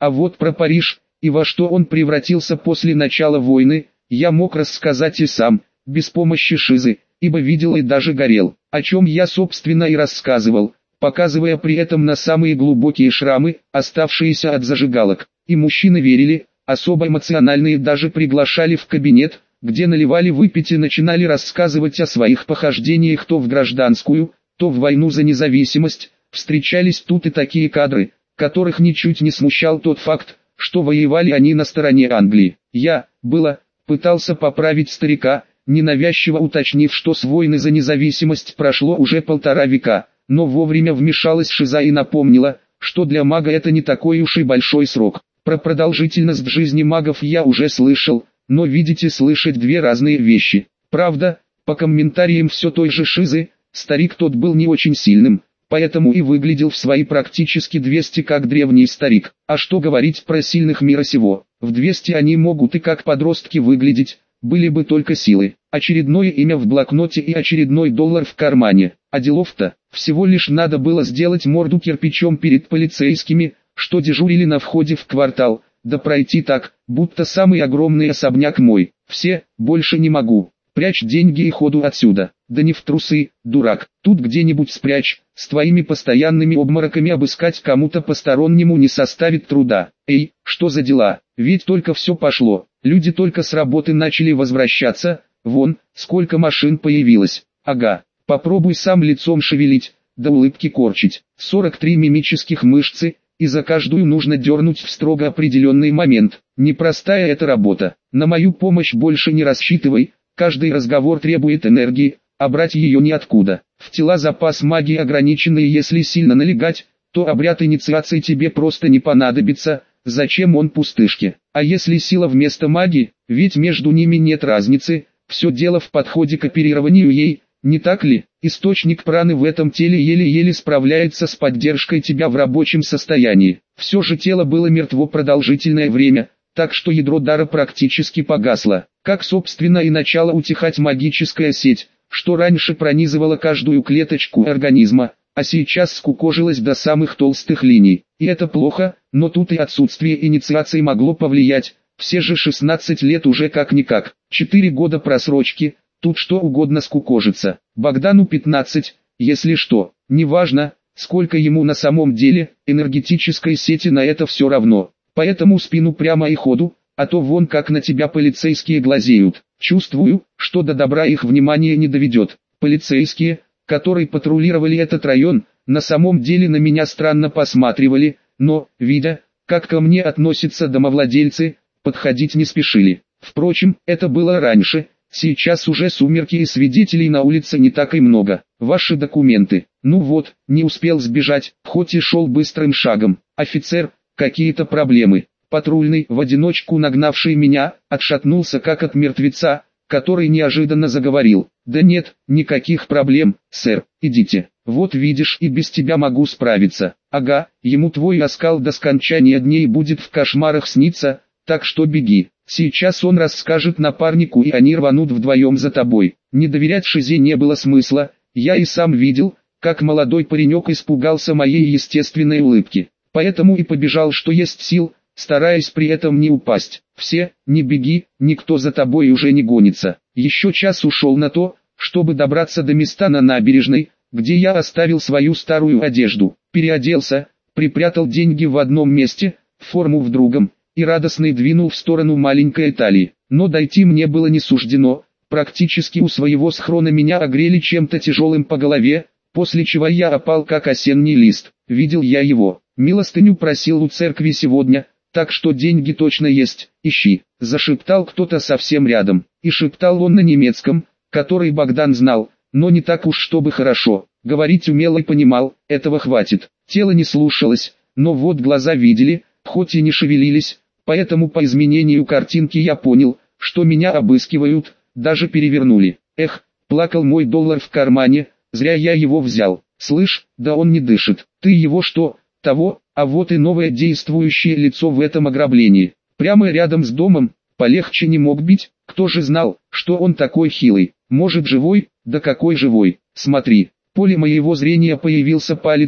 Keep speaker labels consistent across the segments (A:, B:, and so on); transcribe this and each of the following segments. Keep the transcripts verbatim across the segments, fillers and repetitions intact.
A: А вот про Париж, и во что он превратился после начала войны, я мог рассказать и сам, без помощи Шизы, ибо видел и даже горел, о чем я собственно и рассказывал, показывая при этом на самые глубокие шрамы, оставшиеся от зажигалок. И мужчины верили, особо эмоциональные даже приглашали в кабинет, где наливали выпить и начинали рассказывать о своих похождениях то в гражданскую, то в войну за независимость. Встречались тут и такие кадры, которых ничуть не смущал тот факт, что воевали они на стороне Англии. Я, было, пытался поправить старика, ненавязчиво уточнив, что с войны за независимость прошло уже полтора века, но вовремя вмешалась Шиза и напомнила, что для мага это не такой уж и большой срок. Про продолжительность жизни магов я уже слышал, но видите, слышать две разные вещи. Правда, по комментариям все той же Шизы, старик тот был не очень сильным, поэтому и выглядел в свои практически двести как древний старик. А что говорить про сильных мира сего, в двести они могут и как подростки выглядеть, были бы только силы. Очередное имя в блокноте и очередной доллар в кармане. А делов-то, всего лишь надо было сделать морду кирпичом перед полицейскими, что дежурили на входе в квартал, да пройти так, будто самый огромный особняк мой. Все, больше не могу. Прячь деньги и ходу отсюда. Да не в трусы, дурак. Тут где-нибудь спрячь, с твоими постоянными обмороками обыскать кому-то постороннему не составит труда. Эй, что за дела? Ведь только все пошло. Люди только с работы начали возвращаться, вон, сколько машин появилось. Ага, попробуй сам лицом шевелить, да улыбки корчить. сорок три мимических мышцы, и за каждую нужно дернуть в строго определенный момент. Непростая эта работа. На мою помощь больше не рассчитывай, каждый разговор требует энергии, а брать ее неоткуда. В тела запас магии ограниченный, если сильно налегать, то обряд инициации тебе просто не понадобится. Зачем он пустышке? А если сила вместо магии, ведь между ними нет разницы, все дело в подходе к оперированию ей, не так ли? Источник праны в этом теле еле-еле справляется с поддержкой тебя в рабочем состоянии. Все же тело было мертво продолжительное время, так что ядро дара практически погасло. Как собственно и начала утихать магическая сеть, что раньше пронизывала каждую клеточку организма, а сейчас скукожилась до самых толстых линий. И это плохо, но тут и отсутствие инициации могло повлиять, все же шестнадцать лет уже как-никак, четыре года просрочки, тут что угодно скукожится. Богдану пятнадцать, если что, неважно, сколько ему на самом деле, энергетической сети на это все равно. Поэтому спину прямо и ходу, а то вон как на тебя полицейские глазеют. Чувствую, что до добра их внимание не доведет. Полицейские, которые патрулировали этот район, на самом деле на меня странно посматривали, но, видя, как ко мне относятся домовладельцы, подходить не спешили. Впрочем, это было раньше, сейчас уже сумерки и свидетелей на улице не так и много. Ваши документы. Ну вот, не успел сбежать, хоть и шел быстрым шагом. Офицер, какие-то проблемы. Патрульный, в одиночку нагнавший меня, отшатнулся как от мертвеца, который неожиданно заговорил. «Да нет, никаких проблем, сэр, идите. Вот видишь, и без тебя могу справиться. Ага, ему твой оскал до скончания дней будет в кошмарах сниться, так что беги. Сейчас он расскажет напарнику, и они рванут вдвоем за тобой». Не доверять Шизе не было смысла, я и сам видел, как молодой паренек испугался моей естественной улыбки. Поэтому и побежал что есть сил, стараясь при этом не упасть. Все, не беги, никто за тобой уже не гонится. Еще час ушел на то, чтобы добраться до места на набережной, где я оставил свою старую одежду. Переоделся, припрятал деньги в одном месте, форму в другом, и радостно двинул в сторону маленькой Италии. Но дойти мне было не суждено, практически у своего схрона меня огрели чем-то тяжелым по голове, после чего я опал как осенний лист. Видел я его, милостыню просил у церкви сегодня, так что деньги точно есть, ищи. Зашептал кто-то совсем рядом, и шептал он на немецком, который Богдан знал, но не так уж чтобы хорошо. Говорить умел и понимал, этого хватит. Тело не слушалось, но вот глаза видели, хоть и не шевелились, поэтому по изменению картинки я понял, что меня обыскивают, даже перевернули. Эх, плакал мой доллар в кармане, зря я его взял. Слышь, да он не дышит. Ты его что, того? А вот и новое действующее лицо в этом ограблении. Прямо рядом с домом, полегче не мог бить. Кто же знал, что он такой хилый? Может живой? Да какой живой? Смотри, в поле моего зрения появился палец,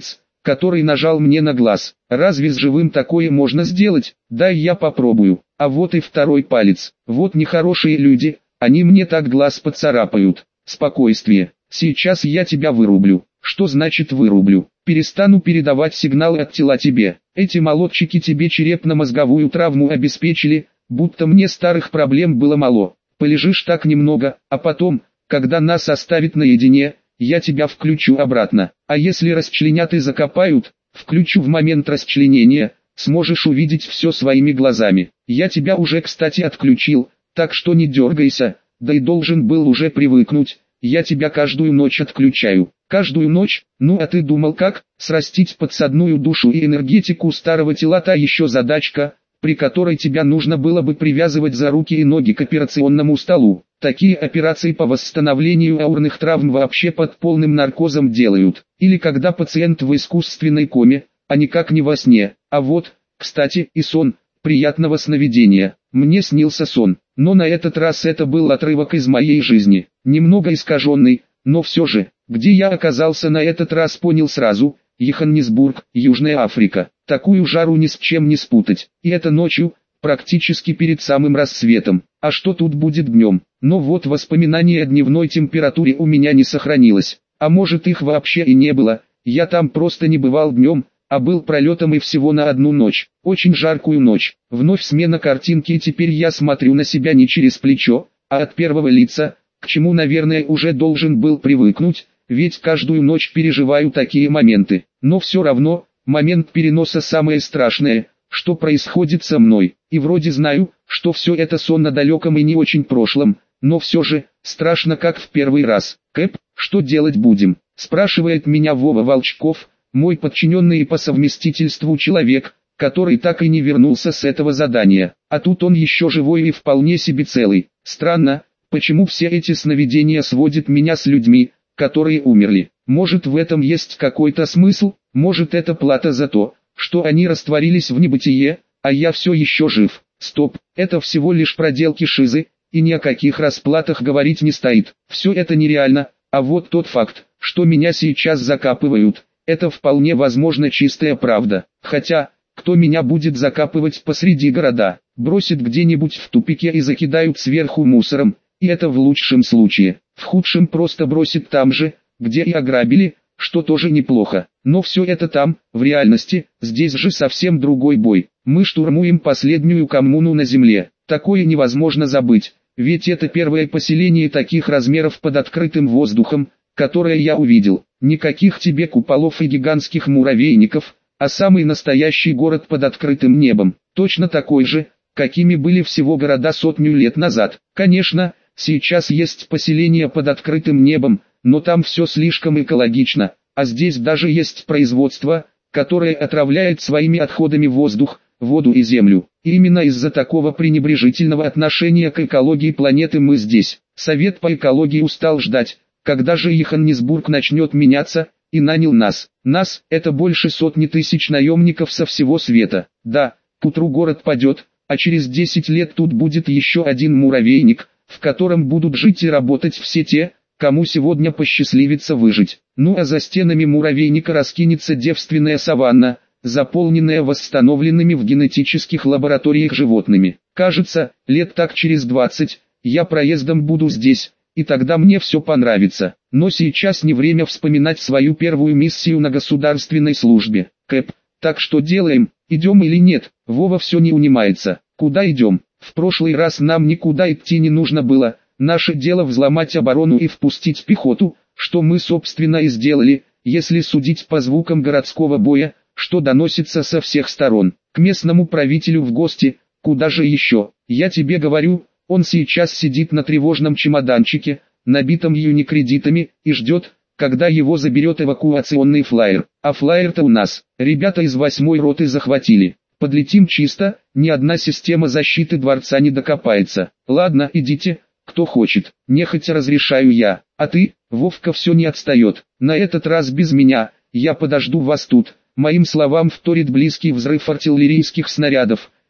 A: который нажал мне на глаз. Разве с живым такое можно сделать? Дай я попробую. А вот и второй палец. Вот нехорошие люди, они мне так глаз поцарапают. Спокойствие. Сейчас я тебя вырублю. Что значит вырублю? Перестану передавать сигналы от тела тебе. Эти молотчики тебе черепно-мозговую травму обеспечили, будто мне старых проблем было мало. Полежишь так немного, а потом, когда нас оставят наедине, я тебя включу обратно. А если расчленят и закопают, включу в момент расчленения, сможешь увидеть все своими глазами. Я тебя уже, кстати, отключил, так что не дергайся, да и должен был уже привыкнуть. Я тебя каждую ночь отключаю. Каждую ночь? Ну а ты думал как? Срастить подсадную душу и энергетику старого тела — та еще задачка, при которой тебя нужно было бы привязывать за руки и ноги к операционному столу. Такие операции по восстановлению аурных травм вообще под полным наркозом делают. Или когда пациент в искусственной коме, а никак не во сне. А вот, кстати, и сон. Приятного сновидения. Мне снился сон, но на этот раз это был отрывок из моей жизни. Немного искаженный, но все же, где я оказался на этот раз, понял сразу. Йоханнесбург, Южная Африка. Такую жару ни с чем не спутать. И это ночью, практически перед самым рассветом. А что тут будет днем? Но вот воспоминания о дневной температуре у меня не сохранилось. А может, их вообще и не было. Я там просто не бывал днем, а был пролетом и всего на одну ночь. Очень жаркую ночь. Вновь смена картинки, и теперь я смотрю на себя не через плечо, а от первого лица, к чему, наверное, уже должен был привыкнуть, ведь каждую ночь переживаю такие моменты. Но все равно, момент переноса самое страшное, что происходит со мной. И вроде знаю, что все это сон на далеком и не очень прошлом, но все же, страшно как в первый раз. «Кэп, что делать будем?» — спрашивает меня Вова Волчков, мой подчиненный и по совместительству человек, который так и не вернулся с этого задания. А тут он еще живой и вполне себе целый. Странно, почему все эти сновидения сводят меня с людьми, которые умерли. Может, в этом есть какой-то смысл? Может, это плата за то, что они растворились в небытие, а я все еще жив? Стоп, это всего лишь проделки шизы, и ни о каких расплатах говорить не стоит. Все это нереально, а вот тот факт, что меня сейчас закапывают, это вполне возможно чистая правда. Хотя, кто меня будет закапывать посреди города? Бросит где-нибудь в тупике и закидают сверху мусором, и это в лучшем случае. В худшем просто бросит там же, где и ограбили, что тоже неплохо. Но все это там, в реальности, здесь же совсем другой бой. Мы штурмуем последнюю коммуну на земле. Такое невозможно забыть, ведь это первое поселение таких размеров под открытым воздухом, которое я увидел. Никаких тебе куполов и гигантских муравейников, а самый настоящий город под открытым небом. Точно такой же, какими были всего города сотню лет назад. Конечно, сейчас есть поселения под открытым небом, но там все слишком экологично, а здесь даже есть производство, которое отравляет своими отходами воздух, воду и землю. И именно из-за такого пренебрежительного отношения к экологии планеты мы здесь. Совет по экологии устал ждать, когда же Йоханнесбург начнет меняться, и нанял нас. Нас — это больше сотни тысяч наемников со всего света. Да, к утру город падет, а через десять лет тут будет еще один муравейник, в котором будут жить и работать все те, кому сегодня посчастливится выжить. Ну а за стенами муравейника раскинется девственная саванна, заполненная восстановленными в генетических лабораториях животными. Кажется, лет так через двадцать, я проездом буду здесь, и тогда мне все понравится. Но сейчас не время вспоминать свою первую миссию на государственной службе. Кэп, так что делаем, идем или нет? Вова все не унимается. Куда идем? В прошлый раз нам никуда идти не нужно было. Наше дело взломать оборону и впустить пехоту, что мы собственно и сделали, если судить по звукам городского боя, что доносится со всех сторон. К местному правителю в гости, куда же еще? Я тебе говорю, он сейчас сидит на тревожном чемоданчике, набитом юникредитами, и ждет, когда его заберет эвакуационный флайер. А флайер-то у нас, ребята из восьмой роты захватили. Подлетим чисто, ни одна система защиты дворца не докопается. Ладно, идите, кто хочет, нехотя разрешаю я. А ты, Вовка, все не отстает. На этот раз без меня, я подожду вас тут. Моим словам вторит близкий взрыв артиллерийских снарядов.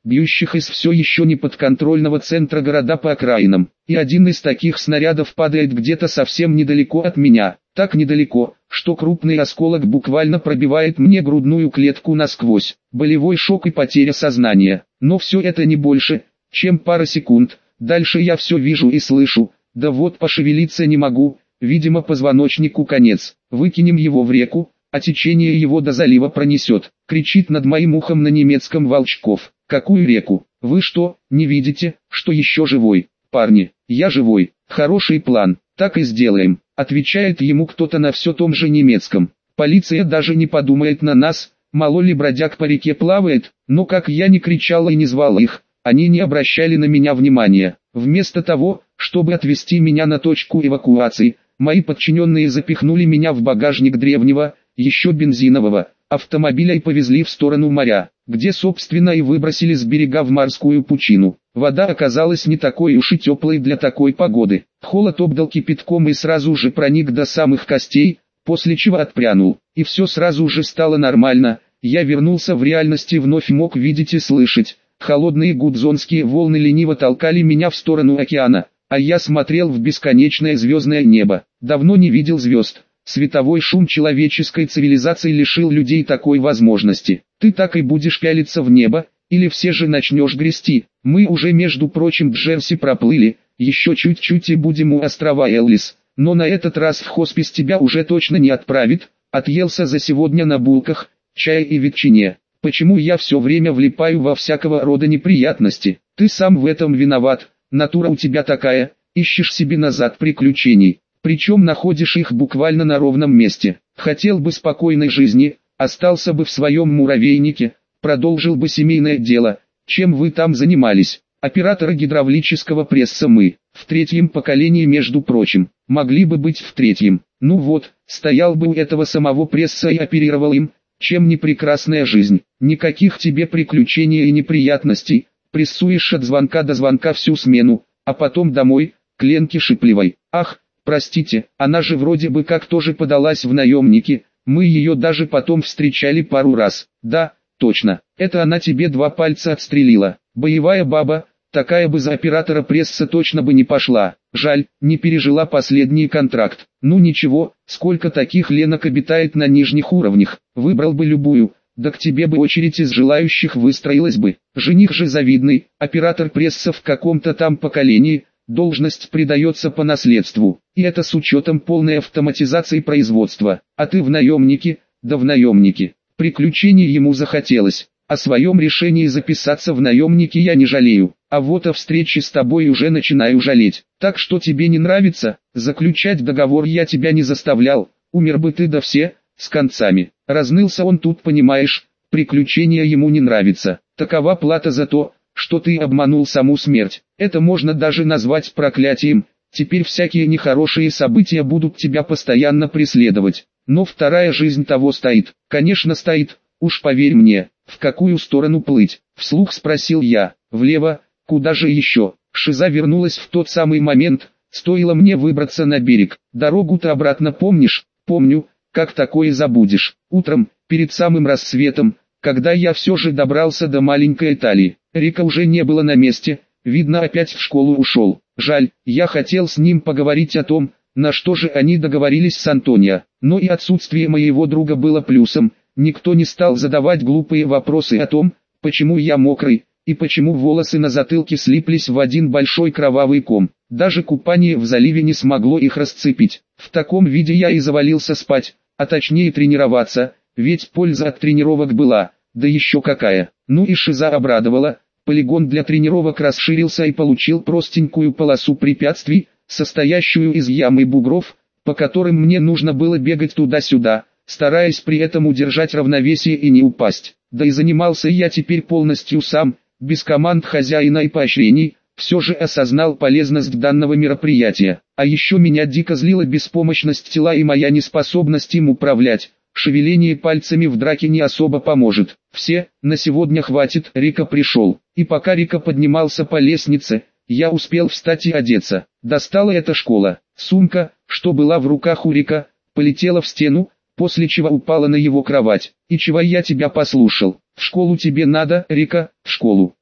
A: бьющих из все еще не подконтрольного центра города по окраинам. И один из таких снарядов падает где-то совсем недалеко от меня. Так недалеко, что крупный осколок буквально пробивает мне грудную клетку насквозь. Болевой шок и потеря сознания. Но все это не больше, чем пара секунд. Дальше я все вижу и слышу. Да вот пошевелиться не могу, видимо позвоночнику конец. Выкинем его в реку, а течение его до залива пронесет. Кричит над моим ухом на немецком Волчков. Какую реку? Вы что, не видите, что еще живой? Парни, я живой. Хороший план, так и сделаем. Отвечает ему кто-то на все том же немецком. Полиция даже не подумает на нас, мало ли бродяг по реке плавает, но как я не кричал и не звал их, они не обращали на меня внимания. Вместо того, чтобы отвезти меня на точку эвакуации, мои подчиненные запихнули меня в багажник древнего, еще бензинового, автомобиля и повезли в сторону моря, где собственно и выбросили с берега в морскую пучину. Вода оказалась не такой уж и теплой для такой погоды. Холод обдал кипятком и сразу же проник до самых костей, после чего отпрянул. И все сразу же стало нормально, я вернулся в реальность и вновь мог видеть и слышать. Холодные гудзонские волны лениво толкали меня в сторону океана, а я смотрел в бесконечное звездное небо. Давно не видел звезд. Световой шум человеческой цивилизации лишил людей такой возможности. Ты так и будешь пялиться в небо, или все же начнешь грести. Мы уже между прочим Джерси проплыли, еще чуть-чуть и будем у острова Эллис. Но на этот раз в хоспис тебя уже точно не отправит, отъелся за сегодня на булках, чае и ветчине. Почему я все время влипаю во всякого рода неприятности? Ты сам в этом виноват, натура у тебя такая, ищешь себе назад приключений. Причем находишь их буквально на ровном месте. Хотел бы спокойной жизни, остался бы в своем муравейнике, продолжил бы семейное дело. Чем вы там занимались? Операторы гидравлического пресса мы, в третьем поколении между прочим, могли бы быть в третьем. Ну вот, стоял бы у этого самого пресса и оперировал им, чем не прекрасная жизнь. Никаких тебе приключений и неприятностей, прессуешь от звонка до звонка всю смену, а потом домой, к Ленке Шипливой. Ах, простите, она же вроде бы как тоже подалась в наемники, мы ее даже потом встречали пару раз. Да, точно, это она тебе два пальца отстрелила. Боевая баба, такая бы за оператора пресса точно бы не пошла. Жаль, не пережила последний контракт. Ну ничего, сколько таких Ленок обитает на нижних уровнях. Выбрал бы любую, да к тебе бы очередь из желающих выстроилась бы. Жених же завидный, оператор пресса в каком-то там поколении, должность придается по наследству. И это с учетом полной автоматизации производства. А ты в наемнике, да в наемнике. Приключений ему захотелось. О своем решении записаться в наемники я не жалею, а вот о встрече с тобой уже начинаю жалеть. Так что тебе не нравится, заключать договор я тебя не заставлял, умер бы ты да все, с концами. Разнылся он тут, понимаешь, приключения ему не нравятся. Такова плата за то, что ты обманул саму смерть. Это можно даже назвать проклятием. Теперь всякие нехорошие события будут тебя постоянно преследовать. Но вторая жизнь того стоит. Конечно стоит, уж поверь мне. В какую сторону плыть? Вслух спросил я. Влево, куда же еще? Шиза вернулась в тот самый момент, стоило мне выбраться на берег. Дорогу-то обратно помнишь? Помню, как такое забудешь. Утром, перед самым рассветом, когда я все же добрался до маленькой Италии, Рика уже не было на месте, видно опять в школу ушел. Жаль, я хотел с ним поговорить о том, на что же они договорились с Антонио, но и отсутствие моего друга было плюсом. Никто не стал задавать глупые вопросы о том, почему я мокрый, и почему волосы на затылке слиплись в один большой кровавый ком. Даже купание в заливе не смогло их расцепить. В таком виде я и завалился спать, а точнее тренироваться, ведь польза от тренировок была, да еще какая. Ну и Шиза обрадовала, полигон для тренировок расширился и получил простенькую полосу препятствий, состоящую из ям и бугров, по которым мне нужно было бегать туда-сюда, стараясь при этом удержать равновесие и не упасть. Да и занимался я теперь полностью сам, без команд хозяина и поощрений, все же осознал полезность данного мероприятия. А еще меня дико злила беспомощность тела и моя неспособность им управлять. Шевеление пальцами в драке не особо поможет. Все, на сегодня хватит. Рика пришел. И пока Рика поднимался по лестнице, я успел встать и одеться. Достала эта школа. Сумка, что была в руках у Рика, полетела в стену, после чего упала на его кровать. И чего я тебя послушал? В школу тебе надо, Рика, в школу.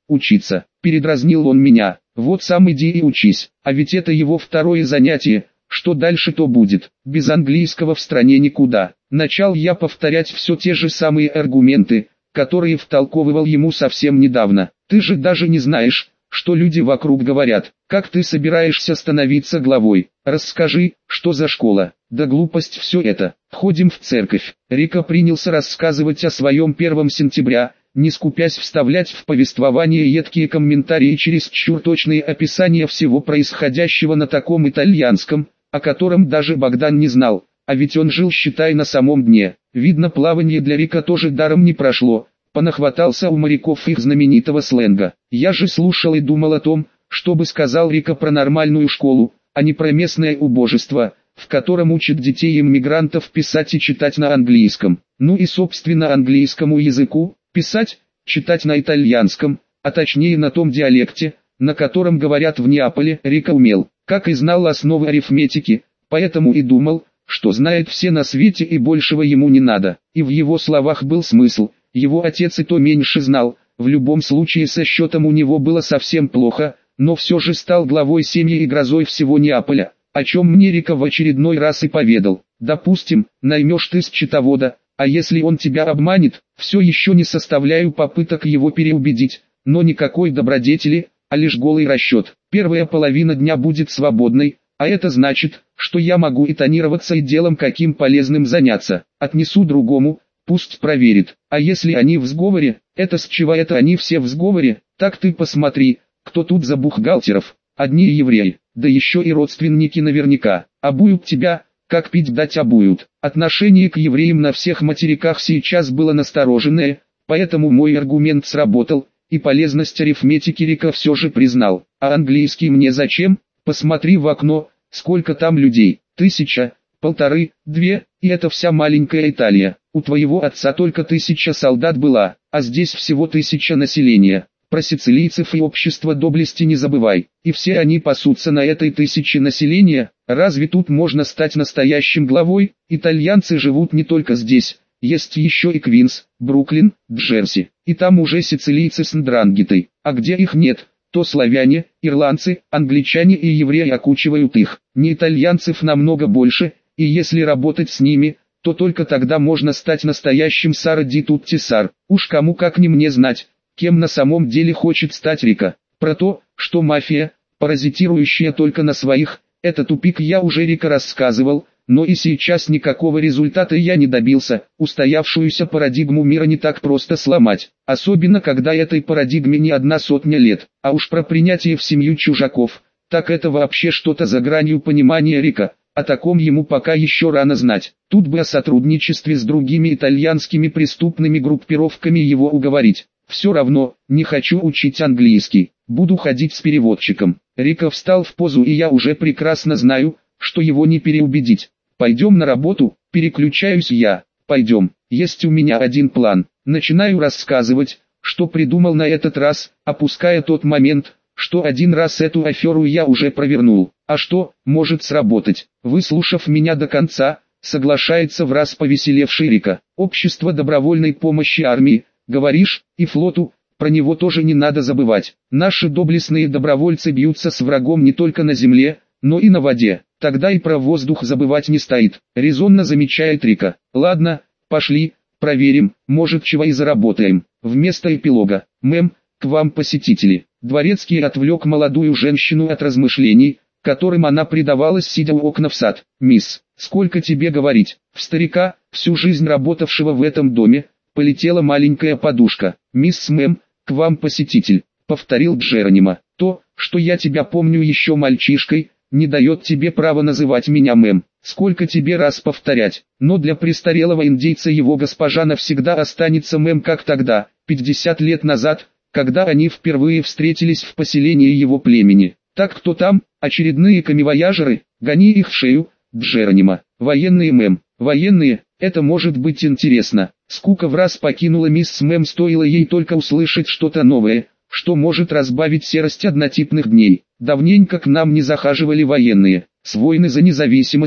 A: учиться. Передразнил он меня. Вот сам иди и учись. А ведь это его второе занятие. Что дальше то будет. Без английского в стране никуда. Начал я повторять все те же самые аргументы, которые втолковывал ему совсем недавно. Ты же даже не знаешь, что люди вокруг говорят. Как ты собираешься становиться главой? Расскажи, что за школа? Да глупость все это. Ходим в церковь. Рика принялся рассказывать о своем первом сентября, не скупясь вставлять в повествование едкие комментарии и чересчур точные описания всего происходящего на таком итальянском, о котором даже Богдан не знал, а ведь он жил, считай, на самом дне. Видно, плавание для Рика тоже даром не прошло, понахватался у моряков их знаменитого сленга. Я же слушал и думал о том, что бы сказал Рика про нормальную школу, а не про местное убожество, в котором учат детей иммигрантов писать и читать на английском. Ну и собственно английскому языку, писать, читать на итальянском, а точнее на том диалекте, на котором говорят в Неаполе. Рика умел, как и знал, основы арифметики, поэтому и думал, что знает все на свете и большего ему не надо. И в его словах был смысл. Его отец и то меньше знал, в любом случае со счетом у него было совсем плохо, но все же стал главой семьи и грозой всего Неаполя, о чем мне Рика в очередной раз и поведал. Допустим, наймешь ты счетовода, а если он тебя обманет, все еще не составляю попыток его переубедить, но никакой добродетели, а лишь голый расчет. Первая половина дня будет свободной, а это значит, что я могу и тонироваться и делом каким полезным заняться. Отнесу другому, пусть проверит. А если они в сговоре, это с чего это они все в сговоре? Так ты посмотри, кто тут за бухгалтеров. Одни евреи, да еще и родственники наверняка. Обуют тебя, как пить дать обуют. Отношение к евреям на всех материках сейчас было настороженное, поэтому мой аргумент сработал, и полезность арифметики Рика все же признал. А английский мне зачем? Посмотри в окно, сколько там людей. Тысяча, полторы, две, и это вся маленькая Италия. У твоего отца только тысяча солдат была, а здесь всего тысяча населения. Про сицилийцев и общество доблести не забывай. И все они пасутся на этой тысяче населения. Разве тут можно стать настоящим главой? Итальянцы живут не только здесь. Есть еще и Квинс, Бруклин, Джерси. И там уже сицилийцы с ндрангетой. А где их нет, то славяне, ирландцы, англичане и евреи окучивают их. Не итальянцев намного больше, и если работать с ними, то только тогда можно стать настоящим Сара ди тутти сар. Уж кому как не мне знать, кем на самом деле хочет стать Рика. Про то, что мафия, паразитирующая только на своих, это тупик, я уже Рика рассказывал, но и сейчас никакого результата я не добился. Устоявшуюся парадигму мира не так просто сломать, особенно когда этой парадигме не одна сотня лет. А уж про принятие в семью чужаков, так это вообще что-то за гранью понимания Рика. О таком ему пока еще рано знать. Тут бы о сотрудничестве с другими итальянскими преступными группировками его уговорить. Все равно, не хочу учить английский, буду ходить с переводчиком. Рика встал в позу, и я уже прекрасно знаю, что его не переубедить. Пойдем на работу, переключаюсь я. Пойдем, есть у меня один план. Начинаю рассказывать, что придумал на этот раз, опуская тот момент, что один раз эту аферу я уже провернул. А что, может сработать? Выслушав меня до конца, соглашается враз повеселевший Рика. Общество добровольной помощи армии, говоришь, и флоту, про него тоже не надо забывать. Наши доблестные добровольцы бьются с врагом не только на земле, но и на воде. Тогда и про воздух забывать не стоит, резонно замечает Рика. Ладно, пошли, проверим, может чего и заработаем. Вместо эпилога, мэм, к вам посетители. Дворецкий отвлек молодую женщину от размышлений, которым она предавалась, сидя у окна в сад. Мисс, сколько тебе говорить, в старика, всю жизнь работавшего в этом доме, полетела маленькая подушка. «Мисс мэм, к вам посетитель», — повторил Джеронимо. «То, что я тебя помню еще мальчишкой, не дает тебе права называть меня мэм. Сколько тебе раз повторять, но для престарелого индейца его госпожа навсегда останется мэм, как тогда, пятьдесят лет назад, когда они впервые встретились в поселении его племени. Так кто там, очередные камевояжеры, гони их в шею, Джеронимо. Военные мэм, военные, это может быть интересно». Скука враз покинула мисс мэм, стоило ей только услышать что-то новое, что может разбавить серость однотипных дней. Давненько к нам не захаживали военные. С войны за независимость,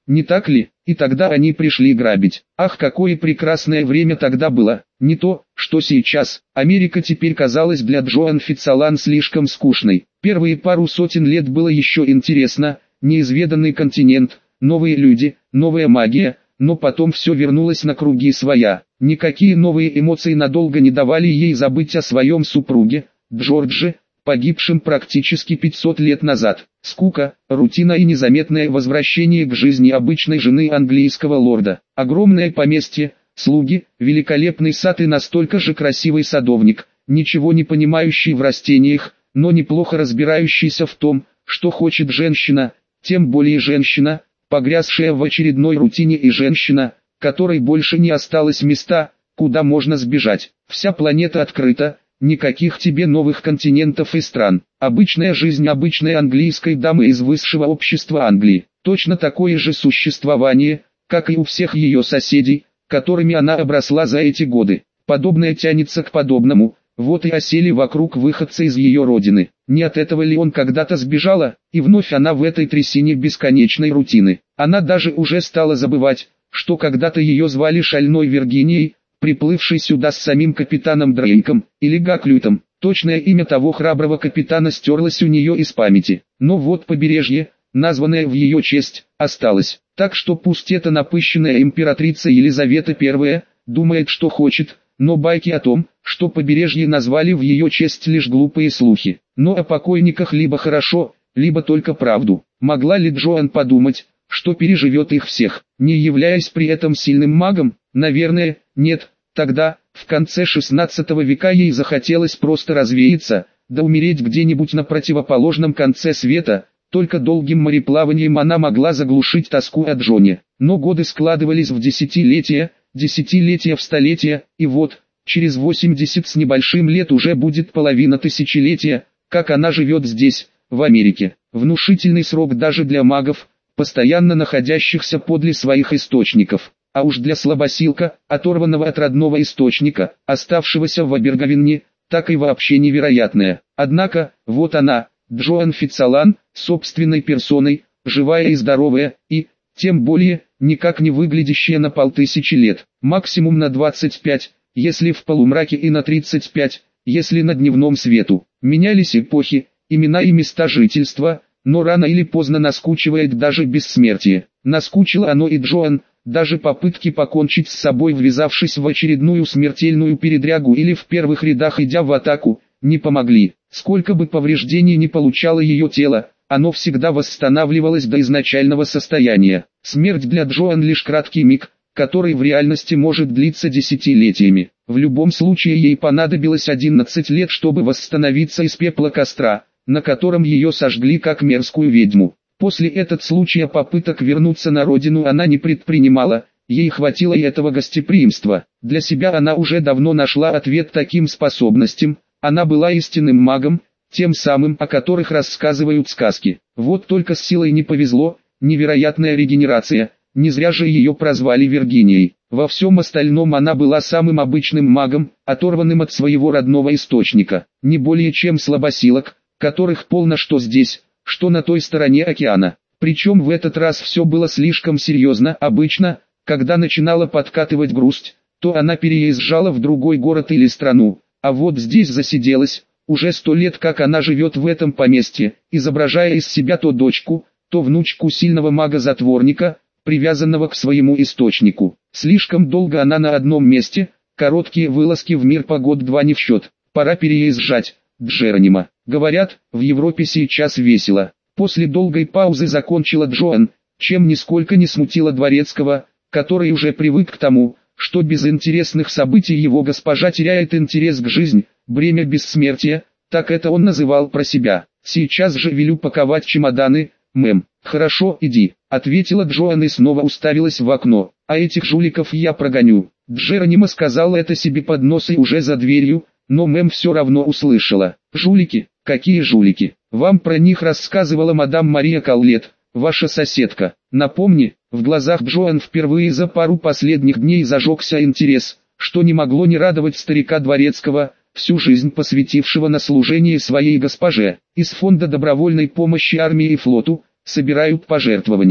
A: не так ли? И тогда они пришли грабить. Ах, какое прекрасное время тогда было, не то, что сейчас. Америка теперь казалась для Джоан Фицалан слишком скучной. Первые пару сотен лет было еще интересно, неизведанный континент, новые люди, новая магия, но потом все вернулось на круги своя. Никакие новые эмоции надолго не давали ей забыть о своем супруге, Джордже, погибшем практически пятьсот лет назад. Скука, рутина и незаметное возвращение к жизни обычной жены английского лорда. Огромное поместье, слуги, великолепный сад и настолько же красивый садовник, ничего не понимающий в растениях, но неплохо разбирающийся в том, что хочет женщина, тем более женщина, погрязшая в очередной рутине, и женщина, которой больше не осталось места, куда можно сбежать. Вся планета открыта, никаких тебе новых континентов и стран. Обычная жизнь обычной английской дамы из высшего общества Англии. Точно такое же существование, как и у всех ее соседей, которыми она обросла за эти годы. Подобное тянется к подобному, вот и осели вокруг выходца из ее родины. Не от этого ли он когда-то сбежала, и вновь она в этой трясине бесконечной рутины. Она даже уже стала забывать, что когда-то ее звали Шальной Виргинией, приплывший сюда с самим капитаном Дрейком, или Гаклютом. Точное имя того храброго капитана стерлось у нее из памяти. Но вот побережье, названное в ее честь, осталось. Так что пусть эта напыщенная императрица Елизавета Первая думает, что хочет, но байки о том, что побережье назвали в ее честь, лишь глупые слухи. Но о покойниках либо хорошо, либо только правду. Могла ли Джоан подумать, что переживет их всех, не являясь при этом сильным магом? Наверное, нет. Тогда, в конце шестнадцатого века, ей захотелось просто развеяться, да умереть где-нибудь на противоположном конце света. Только долгим мореплаванием она могла заглушить тоску о Джоне. Но годы складывались в десятилетия, десятилетия в столетия, и вот, через восемьдесят с небольшим лет уже будет половина тысячелетия, как она живет здесь, в Америке. Внушительный срок даже для магов, постоянно находящихся подле своих источников. А уж для слабосилка, оторванного от родного источника, оставшегося в Аберговине, так и вообще невероятное. Однако, вот она, Джоан Фицалан, собственной персоной, живая и здоровая, и, тем более, никак не выглядящая на полтысячи лет, максимум на двадцать пять, если в полумраке, и на тридцать пять, если на дневном свету. Менялись эпохи, имена и места жительства, но рано или поздно наскучивает даже бессмертие. Наскучило оно и Джоан. Даже попытки покончить с собой, ввязавшись в очередную смертельную передрягу или в первых рядах идя в атаку, не помогли. Сколько бы повреждений не получало ее тело, оно всегда восстанавливалось до изначального состояния. Смерть для Джоан лишь краткий миг, который в реальности может длиться десятилетиями. В любом случае ей понадобилось одиннадцать лет, чтобы восстановиться из пепла костра, на котором ее сожгли как мерзкую ведьму. После этого случая попыток вернуться на родину она не предпринимала, ей хватило и этого гостеприимства. Для себя она уже давно нашла ответ таким способностям, она была истинным магом, тем самым, о которых рассказывают сказки. Вот только с силой не повезло, невероятная регенерация, не зря же ее прозвали Виргинией. Во всем остальном она была самым обычным магом, оторванным от своего родного источника, не более чем слабосилок, которых полно что здесь, что на той стороне океана. Причем в этот раз все было слишком серьезно. Обычно, когда начинала подкатывать грусть, то она переезжала в другой город или страну, а вот здесь засиделась. Уже сто лет как она живет в этом поместье, изображая из себя то дочку, то внучку сильного мага-затворника, привязанного к своему источнику. Слишком долго она на одном месте, короткие вылазки в мир по год-два не в счет. Пора переезжать, Джеронима. Говорят, в Европе сейчас весело. После долгой паузы закончила Джоан, чем нисколько не смутила Дворецкого, который уже привык к тому, что без интересных событий его госпожа теряет интерес к жизни, бремя бессмертия, так это он называл про себя. Сейчас же велю паковать чемоданы, мэм. Хорошо, иди, ответила Джоан и снова уставилась в окно. А этих жуликов я прогоню. Джеронима сказал это себе под нос и уже за дверью, но мэм все равно услышала. Жулики? Какие жулики? Вам про них рассказывала мадам Мария Каулет, ваша соседка. Напомни, в глазах Джоан впервые за пару последних дней зажегся интерес, что не могло не радовать старика Дворецкого, всю жизнь посвятившего на служение своей госпоже. Из фонда добровольной помощи армии и флоту собирают пожертвования.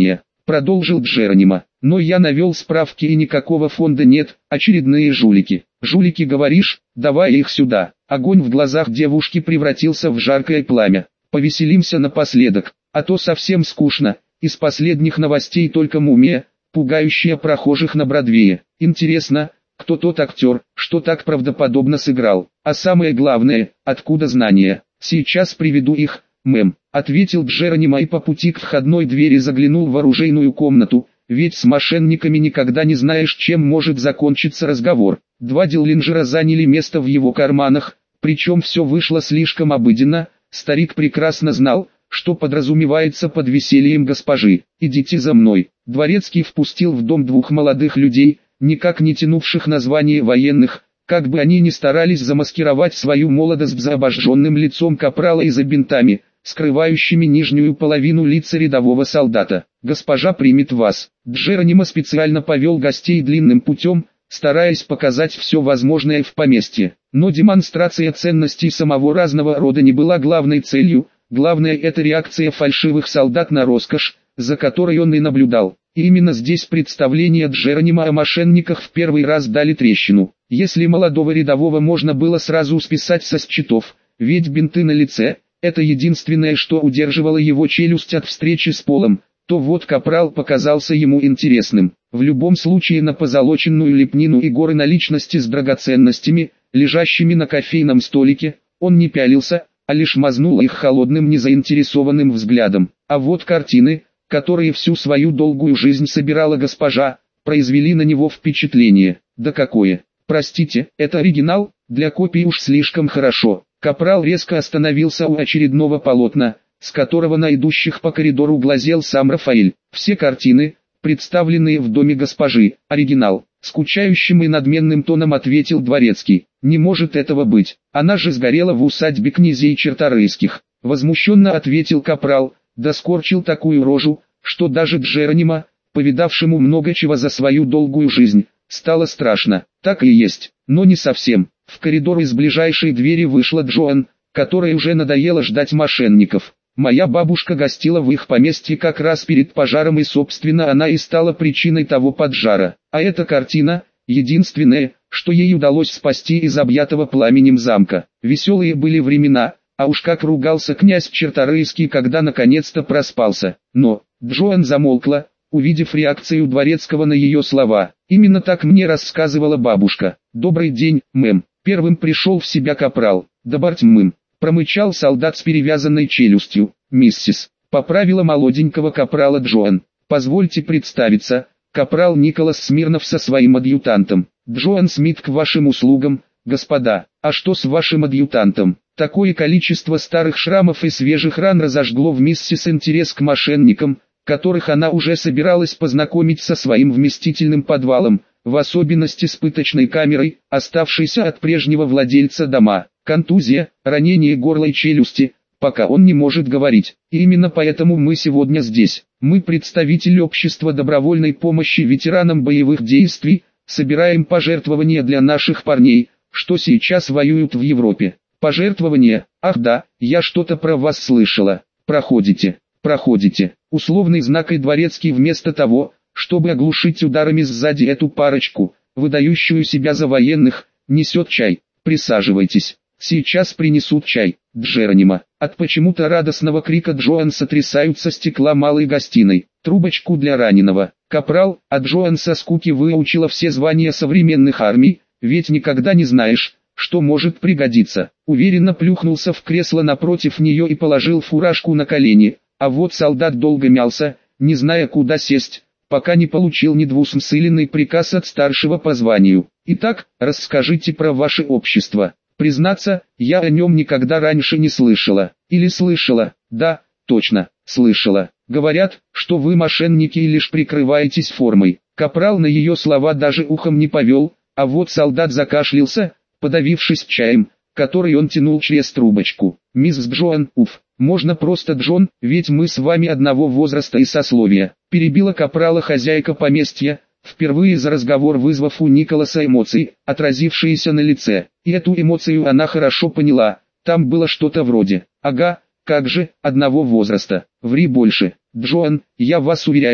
A: продолжил Джеронимо. Но я навел справки и никакого фонда нет, очередные жулики. Жулики говоришь? Давай их сюда. Огонь в глазах девушки превратился в жаркое пламя. Повеселимся напоследок, а то совсем скучно. Из последних новостей только мумия, пугающая прохожих на Бродвее. Интересно, кто тот актер, что так правдоподобно сыграл? А самое главное, откуда знания? Сейчас приведу их, мэм, ответил Джеронимо и по пути к входной двери заглянул в оружейную комнату, ведь с мошенниками никогда не знаешь, чем может закончиться разговор. Два Диллинджера заняли место в его карманах, причем все вышло слишком обыденно. Старик прекрасно знал, что подразумевается под весельем госпожи. «Идите за мной». Дворецкий впустил в дом двух молодых людей, никак не тянувших на звание военных, как бы они ни старались замаскировать свою молодость за обожженным лицом капрала и за бинтами, скрывающими нижнюю половину лица рядового солдата. «Госпожа примет вас». Джеронимо специально повел гостей длинным путем, стараясь показать все возможное в поместье. Но демонстрация ценностей самого разного рода не была главной целью, главное это реакция фальшивых солдат на роскошь, за которой он и наблюдал. И именно здесь представления Джеронимо о мошенниках в первый раз дали трещину. Если молодого рядового можно было сразу списать со счетов, ведь бинты на лице – это единственное, что удерживало его челюсть от встречи с полом, то вот капрал показался ему интересным. В любом случае на позолоченную лепнину и горы наличности с драгоценностями, лежащими на кофейном столике, он не пялился, а лишь мазнул их холодным незаинтересованным взглядом. А вот картины, которые всю свою долгую жизнь собирала госпожа, произвели на него впечатление. Да какое! Простите, это оригинал, для копий уж слишком хорошо. Капрал резко остановился у очередного полотна, с которого на идущих по коридору глазел сам Рафаэль. Все картины, представленные в доме госпожи, оригинал. Скучающим и надменным тоном ответил Дворецкий. Не может этого быть, она же сгорела в усадьбе князей Черторийских. Возмущенно ответил капрал, да скорчил такую рожу, что даже Джеронимо, повидавшему много чего за свою долгую жизнь, стало страшно. Так и есть, но не совсем. В коридор из ближайшей двери вышла Джоан, которой уже надоело ждать мошенников. Моя бабушка гостила в их поместье как раз перед пожаром, и собственно она и стала причиной того поджара. А эта картина – единственное, что ей удалось спасти из объятого пламенем замка. Веселые были времена, а уж как ругался князь Черторийский, когда наконец-то проспался. Но Джоан замолкла, увидев реакцию Дворецкого на ее слова. Именно так мне рассказывала бабушка. «Добрый день, мэм». Первым пришел в себя капрал. «Добрать, мэм», промычал солдат с перевязанной челюстью. «Миссис», поправила молоденького капрала Джоан. «Позвольте представиться, капрал Николас Смирнов со своим адъютантом». «Джоан Смит к вашим услугам, господа». «А что с вашим адъютантом?» Такое количество старых шрамов и свежих ран разожгло в миссис интерес к мошенникам, которых она уже собиралась познакомить со своим вместительным подвалом, в особенности с пыточной камерой, оставшейся от прежнего владельца дома. Контузия, ранение горла и челюсти, пока он не может говорить. И именно поэтому мы сегодня здесь. Мы, представители общества добровольной помощи ветеранам боевых действий, собираем пожертвования для наших парней, что сейчас воюют в Европе. Пожертвования? Ах да, я что-то про вас слышала. Проходите, проходите. Условный знак, и Дворецкий вместо того, чтобы оглушить ударами сзади эту парочку, выдающую себя за военных, несет чай. Присаживайтесь. Сейчас принесут чай. Джеронимо. От почему-то радостного крика Джоан сотрясаются стекла малой гостиной. Трубочку для раненого. Капрал, а Джоан со скуки выучила все звания современных армий, ведь никогда не знаешь, что может пригодиться. Уверенно плюхнулся в кресло напротив нее и положил фуражку на колени, а вот солдат долго мялся, не зная куда сесть, пока не получил недвусмысленный приказ от старшего по званию. «Итак, расскажите про ваше общество». Признаться, я о нем никогда раньше не слышала. Или слышала? Да, точно, слышала. Говорят, что вы мошенники и лишь прикрываетесь формой. Капрал на ее слова даже ухом не повел, а вот солдат закашлялся, подавившись чаем, который он тянул через трубочку. «Мисс Джоан, уф, можно просто Джон, ведь мы с вами одного возраста и сословия», перебила капрала хозяйка поместья, впервые за разговор вызвав у Николаса эмоции, отразившиеся на лице. И эту эмоцию она хорошо поняла, там было что-то вроде: «Ага, как же, одного возраста, ври больше». «Джоан, я вас уверяю,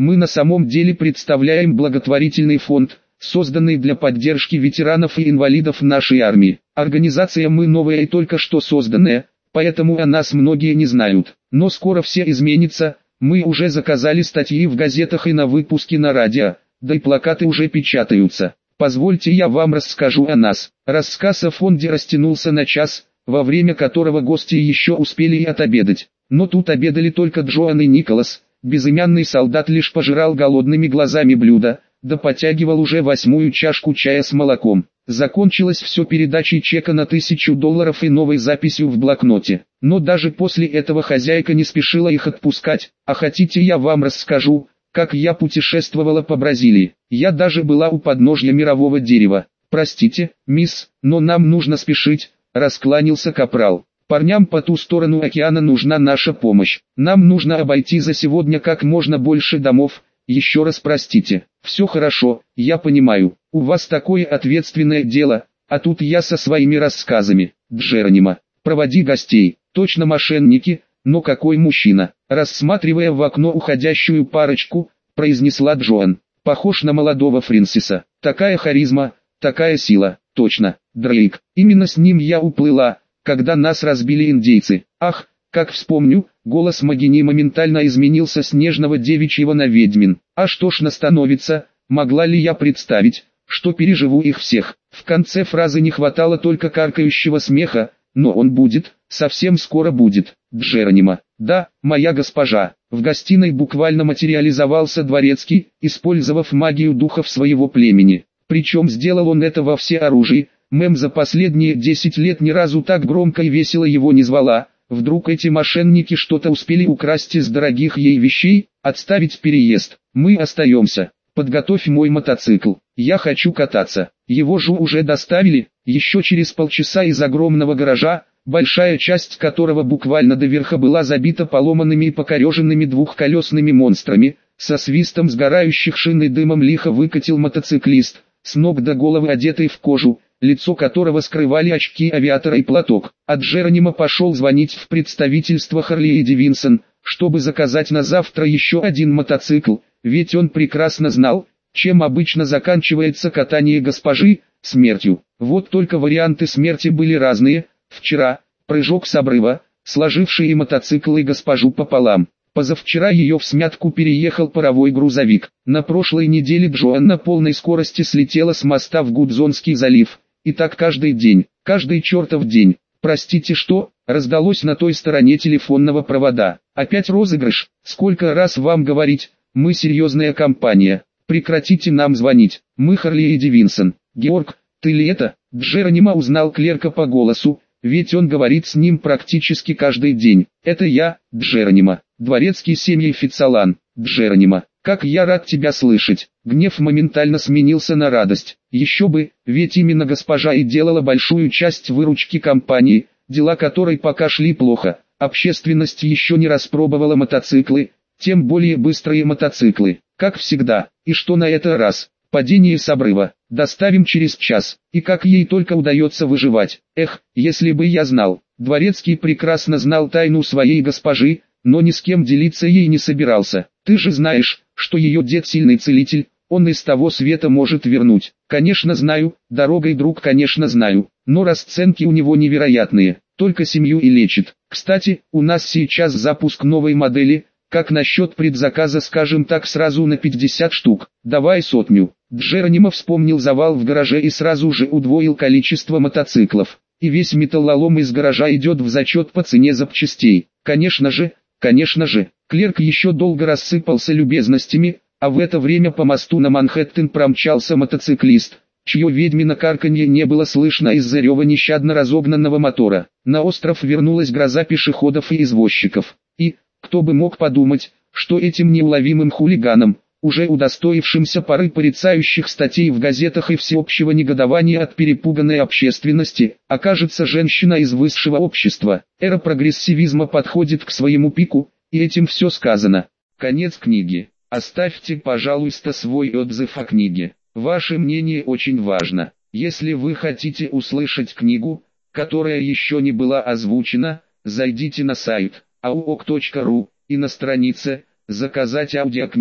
A: Мы на самом деле представляем благотворительный фонд, созданный для поддержки ветеранов и инвалидов нашей армии. Организация мы новая и только что созданная, поэтому о нас многие не знают. Но скоро все изменится, мы уже заказали статьи в газетах и на выпуске на радио, да и плакаты уже печатаются. Позвольте я вам расскажу о нас. Рассказ о фонде растянулся на час, во время которого гости еще успели и отобедать. Но тут обедали только Джоан и Николас. Безымянный солдат лишь пожирал голодными глазами блюдо, да потягивал уже восьмую чашку чая с молоком. Закончилось все передачей чека на тысячу долларов и новой записью в блокноте. Но даже после этого хозяйка не спешила их отпускать. А хотите, я вам расскажу, как я путешествовала по Бразилии. Я даже была у подножья мирового дерева. Простите, мисс, но нам нужно спешить, раскланялся капрал. Парням по ту сторону океана нужна наша помощь. Нам нужно обойти за сегодня как можно больше домов. Еще раз простите. Все хорошо, я понимаю. У вас такое ответственное дело, а тут я со своими рассказами. Джеронимо, проводи гостей. Точно мошенники, но какой мужчина. Рассматривая в окно уходящую парочку, произнесла Джоан. Похож на молодого Фрэнсиса. Такая харизма, такая сила. Точно, Дрейк. Именно с ним я уплыла, когда нас разбили индейцы. Ах, как вспомню, голос Магини моментально изменился с нежного девичьего на ведьмин. Аж тошно становится, могла ли я представить, что переживу их всех. В конце фразы не хватало только каркающего смеха, но он будет, совсем скоро будет. Джеронимо. Да, моя госпожа. В гостиной буквально материализовался дворецкий, использовав магию духов своего племени. Причем сделал он это во всеоружии. Мэм за последние десять лет ни разу так громко и весело его не звала. Вдруг эти мошенники что-то успели украсть из дорогих ей вещей, отставить переезд. Мы остаемся. Подготовь мой мотоцикл. Я хочу кататься. Его же уже доставили, еще через полчаса из огромного гаража, большая часть которого буквально до верха была забита поломанными и покореженными двухколесными монстрами. Со свистом сгорающих шин и дымом лихо выкатил мотоциклист, с ног до головы одетый в кожу, лицо которого скрывали очки авиатора и платок. А Джеронимо пошел звонить в представительство Харли и Дэвидсон, чтобы заказать на завтра еще один мотоцикл, ведь он прекрасно знал, чем обычно заканчивается катание госпожи, смертью. Вот только варианты смерти были разные. Вчера, прыжок с обрыва, сложивший мотоцикл и госпожу пополам. Позавчера ее всмятку переехал паровой грузовик. На прошлой неделе Джоан на полной скорости слетела с моста в Гудзонский залив. И так каждый день, каждый чертов день. Простите, что? Раздалось на той стороне телефонного провода. Опять розыгрыш? Сколько раз вам говорить? Мы серьезная компания. Прекратите нам звонить. Мы Харли и Дэвидсон. Георг, ты ли это? Джеронимо узнал клерка по голосу, ведь он говорит с ним практически каждый день. Это я, Джеронимо, дворецкий семьи Фицалан. Джеронимо, как я рад тебя слышать. Гнев моментально сменился на радость. Еще бы, ведь именно госпожа и делала большую часть выручки компании, дела которой пока шли плохо. Общественность еще не распробовала мотоциклы, тем более быстрые мотоциклы. Как всегда, и что на этот раз? Падение с обрыва. Доставим через час. И как ей только удается выживать. Эх, если бы я знал. Дворецкий прекрасно знал тайну своей госпожи, но ни с кем делиться ей не собирался. Ты же знаешь, что ее дед сильный целитель, он из того света может вернуть. Конечно знаю, дорогой друг, конечно знаю, но расценки у него невероятные, только семью и лечит. Кстати, у нас сейчас запуск новой модели. Как насчет предзаказа, скажем так, сразу на пятьдесят штук? Давай сотню. Джеронимо вспомнил завал в гараже и сразу же удвоил количество мотоциклов. И весь металлолом из гаража идет в зачет по цене запчастей. Конечно же, конечно же. Клерк еще долго рассыпался любезностями, а в это время по мосту на Манхэттен промчался мотоциклист, чье ведьмино карканье не было слышно из-за рева нещадно разогнанного мотора. На остров вернулась гроза пешеходов и извозчиков. И, кто бы мог подумать, что этим неуловимым хулиганам, уже удостоившимся поры порицающих статей в газетах и всеобщего негодования от перепуганной общественности, окажется женщина из высшего общества. Эра прогрессивизма подходит к своему пику, и этим все сказано. Конец книги. Оставьте, пожалуйста, свой отзыв о книге. Ваше мнение очень важно. Если вы хотите услышать книгу, которая еще не была озвучена, зайдите на сайт ауок точка ру и на странице «Заказать аудиокнигу»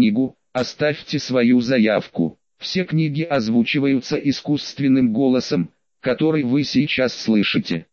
A: Оставьте свою заявку. Все книги озвучиваются искусственным голосом, который вы сейчас слышите.